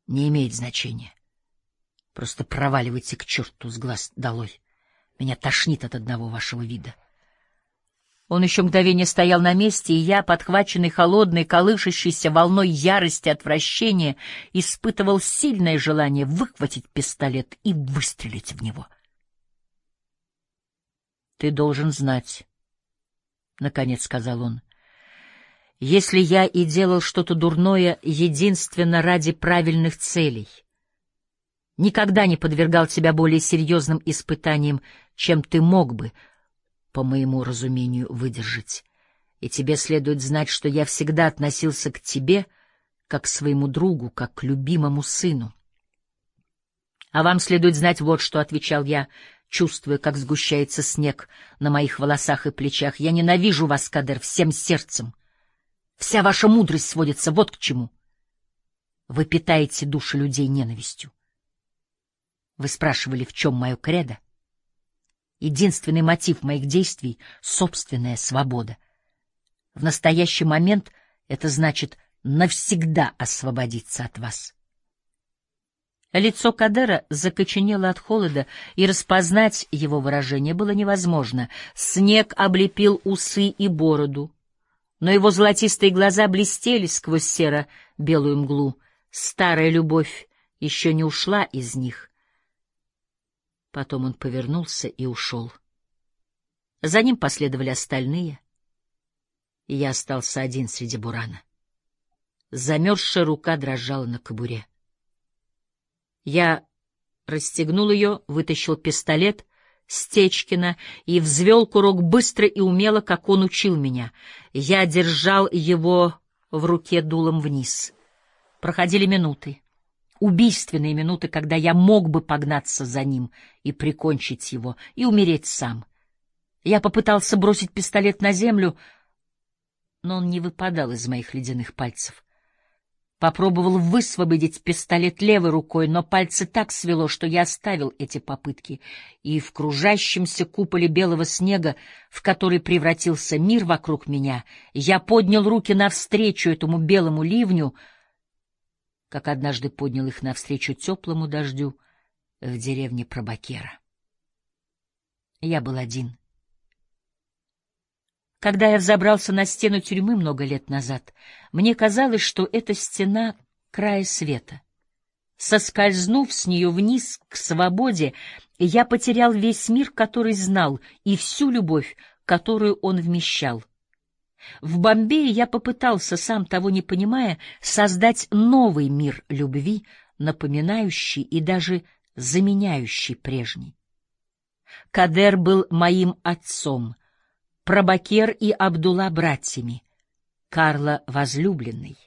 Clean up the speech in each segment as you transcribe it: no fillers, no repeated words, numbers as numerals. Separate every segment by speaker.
Speaker 1: Не имеет значения. Просто проваливайте к черту с глаз долой. Меня тошнит от одного вашего вида. Он еще мгновение стоял на месте, и я, подхваченный холодной, колышащейся волной ярости и отвращения, испытывал сильное желание выхватить пистолет и выстрелить в него. — Ты должен знать, — наконец сказал он, — если я и делал что-то дурное единственно ради правильных целей, никогда не подвергал тебя более серьезным испытаниям, чем ты мог бы, по моему разумению, выдержать. И тебе следует знать, что я всегда относился к тебе как к своему другу, как к любимому сыну. А вам следует знать вот что, — отвечал я, чувствуя, как сгущается снег на моих волосах и плечах. Я ненавижу вас, Кадер, всем сердцем. Вся ваша мудрость сводится вот к чему. Вы питаете души людей ненавистью. Вы спрашивали, в чем мое кредо? Единственный мотив моих действий — собственная свобода. В настоящий момент это значит навсегда освободиться от вас. Лицо Кадера закоченело от холода, и распознать его выражение было невозможно. Снег облепил усы и бороду, но его золотистые глаза блестели сквозь серо-белую мглу. Старая любовь еще не ушла из них. Потом он повернулся и ушел. За ним последовали остальные, и я остался один среди бурана. Замерзшая рука дрожала на кобуре. Я расстегнул ее, вытащил пистолет Стечкина и взвел курок быстро и умело, как он учил меня. Я держал его в руке дулом вниз. Проходили минуты. Убийственные минуты, когда я мог бы погнаться за ним и прикончить его, и умереть сам. Я попытался бросить пистолет на землю, но он не выпадал из моих ледяных пальцев. Попробовал высвободить пистолет левой рукой, но пальцы так свело, что я оставил эти попытки, и в кружащемся куполе белого снега, в который превратился мир вокруг меня, я поднял руки навстречу этому белому ливню, как однажды поднял их навстречу теплому дождю в деревне Пробакера. Я был один. Когда я взобрался на стену тюрьмы много лет назад, мне казалось, что это стена края света. Соскользнув с нее вниз к свободе, я потерял весь мир, который знал, и всю любовь, которую он вмещал. В Бомбее я попытался, сам того не понимая, создать новый мир любви, напоминающий и даже заменяющий прежний. Кадер был моим отцом, Пробакер и Абдулла — братьями, Карла — возлюбленной.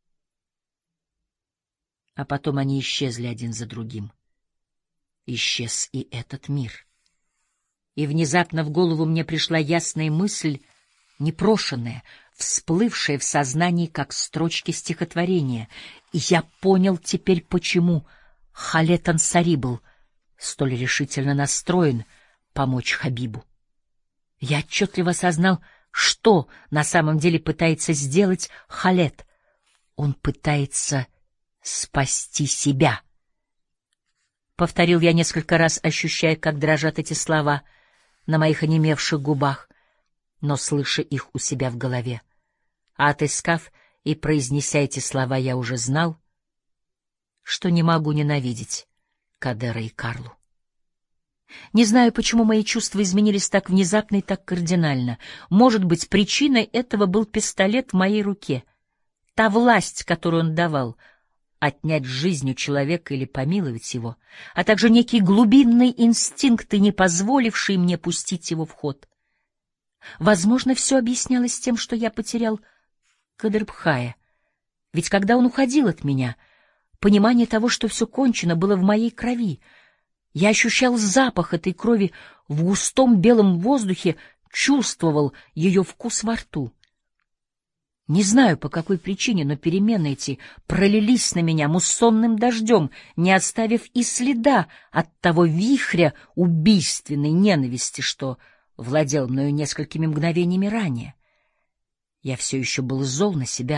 Speaker 1: А потом они исчезли один за другим. Исчез и этот мир. И внезапно в голову мне пришла ясная мысль, непрошенная, всплывшая в сознании, как строчки стихотворения, и я понял теперь, почему Халед Ансари был столь решительно настроен помочь Хабибу. Я отчетливо осознал, что на самом деле пытается сделать Халед. Он пытается спасти себя. Повторил я несколько раз, ощущая, как дрожат эти слова на моих онемевших губах, но слыша их у себя в голове. А отыскав и произнеся эти слова, я уже знал, что не могу ненавидеть Кадера и Карлу. Не знаю, почему мои чувства изменились так внезапно и так кардинально. Может быть, причиной этого был пистолет в моей руке, та власть, которую он давал — отнять жизнь у человека или помиловать его, а также некие глубинные инстинкты, не позволившие мне пустить его в ход. Возможно, все объяснялось тем, что я потерял Кадырбхая, ведь когда он уходил от меня, понимание того, что все кончено, было в моей крови. Я ощущал запах этой крови в густом белом воздухе, чувствовал ее вкус во рту. Не знаю, по какой причине, но перемены эти пролились на меня муссонным дождем, не оставив и следа от того вихря убийственной ненависти, что владел мною несколькими мгновениями ранее. Я все еще был зол на себя,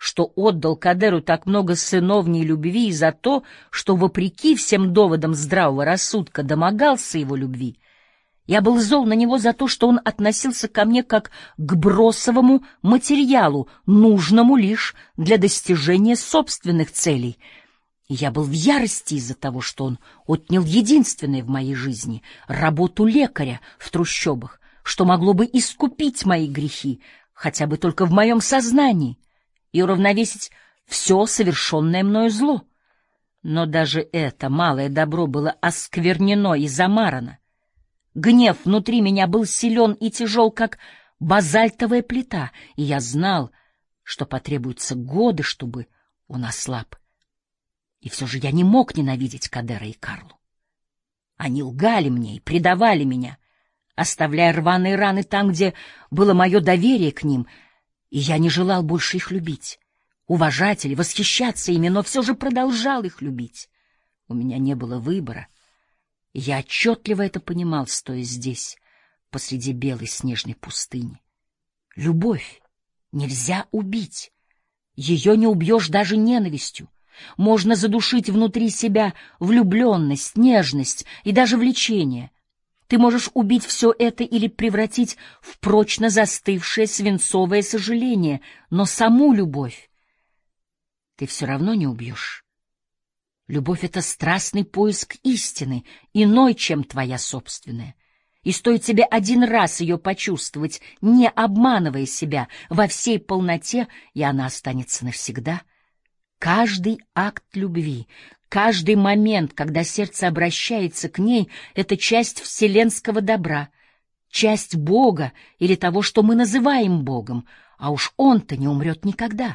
Speaker 1: что отдал Кадеру так много сыновней любви, и за то, что, вопреки всем доводам здравого рассудка, домогался его любви. Я был зол на него за то, что он относился ко мне как к бросовому материалу, нужному лишь для достижения собственных целей. И я был в ярости из-за того, что он отнял единственное в моей жизни — работу лекаря в трущобах, что могло бы искупить мои грехи, хотя бы только в моем сознании, и уравновесить все совершенное мною зло. Но даже это малое добро было осквернено и замарано. Гнев внутри меня был силен и тяжел, как базальтовая плита, и я знал, что потребуются годы, чтобы он ослаб. И все же я не мог ненавидеть Кадера и Карлу. Они лгали мне и предавали меня, оставляя рваные раны там, где было мое доверие к ним, и я не желал больше их любить, уважать или восхищаться ими, но все же продолжал их любить. У меня не было выбора. Я отчетливо это понимал, стоя здесь, посреди белой снежной пустыни. Любовь нельзя убить. Ее не убьешь даже ненавистью. Можно задушить внутри себя влюбленность, нежность и даже влечение. Ты можешь убить все это или превратить в прочно застывшее свинцовое сожаление, но саму любовь ты все равно не убьешь. Любовь — это страстный поиск истины, иной, чем твоя собственная. И стоит тебе один раз ее почувствовать, не обманывая себя во всей полноте, и она останется навсегда. Каждый акт любви, каждый момент, когда сердце обращается к ней, — это часть вселенского добра, часть Бога или того, что мы называем Богом, а уж Он-то не умрет никогда.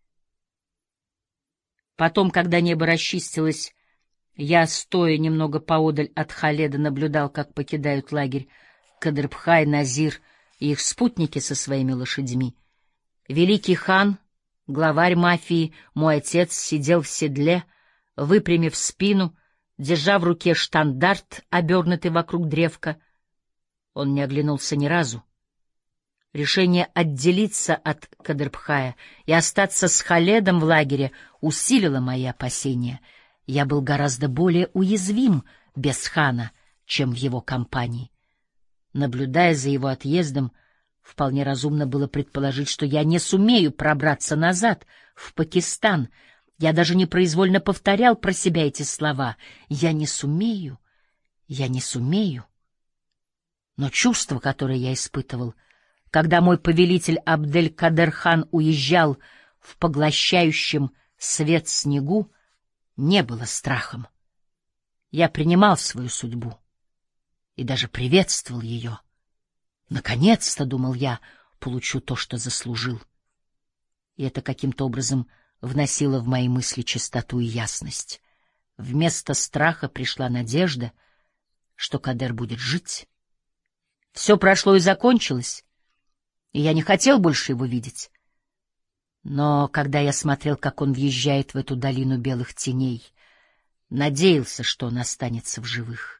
Speaker 1: Потом, когда небо расчистилось, я, стоя немного поодаль от Халеда, наблюдал, как покидают лагерь Кадырбхай, Назир и их спутники со своими лошадьми. Великий хан, главарь мафии, мой отец, сидел в седле, выпрямив спину, держа в руке штандарт, обернутый вокруг древка. Он не оглянулся ни разу. Решение отделиться от Кадырбхая и остаться с Халедом в лагере усилило мои опасения. Я был гораздо более уязвим без хана, чем в его компании. Наблюдая за его отъездом, вполне разумно было предположить, что я не сумею пробраться назад, в Пакистан. Я даже непроизвольно повторял про себя эти слова. «Я не сумею, я не сумею». Но чувство, которое я испытывал, когда мой повелитель Абдель-Кадер-хан уезжал в поглощающем свет снегу, не было страхом. Я принимал свою судьбу и даже приветствовал ее. Наконец-то, думал я, получу то, что заслужил. И это каким-то образом вносило в мои мысли чистоту и ясность. Вместо страха пришла надежда, что Кадер будет жить. Все прошло и закончилось, и я не хотел больше его видеть. Но когда я смотрел, как он въезжает в эту долину белых теней, надеялся, что он останется в живых.